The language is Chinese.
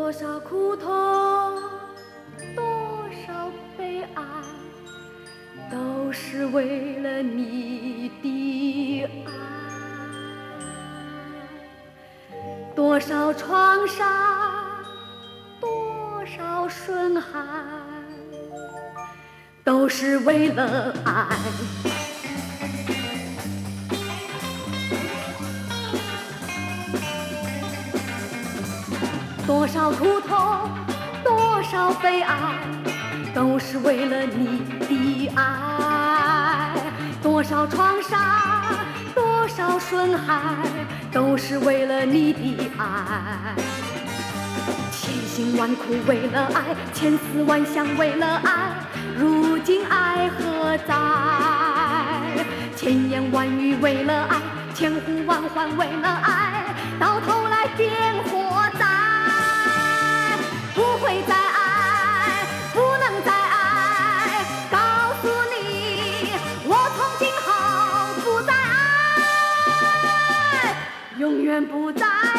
多少苦痛，多少悲哀，都是为了你的爱。多少创伤，多少损害，都是为了爱。多少苦痛，多少悲哀，都是为了你的爱。多少创伤，多少损害，都是为了你的爱。千辛万苦为了爱，千丝万想为了爱，如今爱何在？千言万语为了爱，千呼万唤为了爱，到头来变火灾。不会再爱，不能再爱，告诉你，我从今后不再爱，永远不再爱。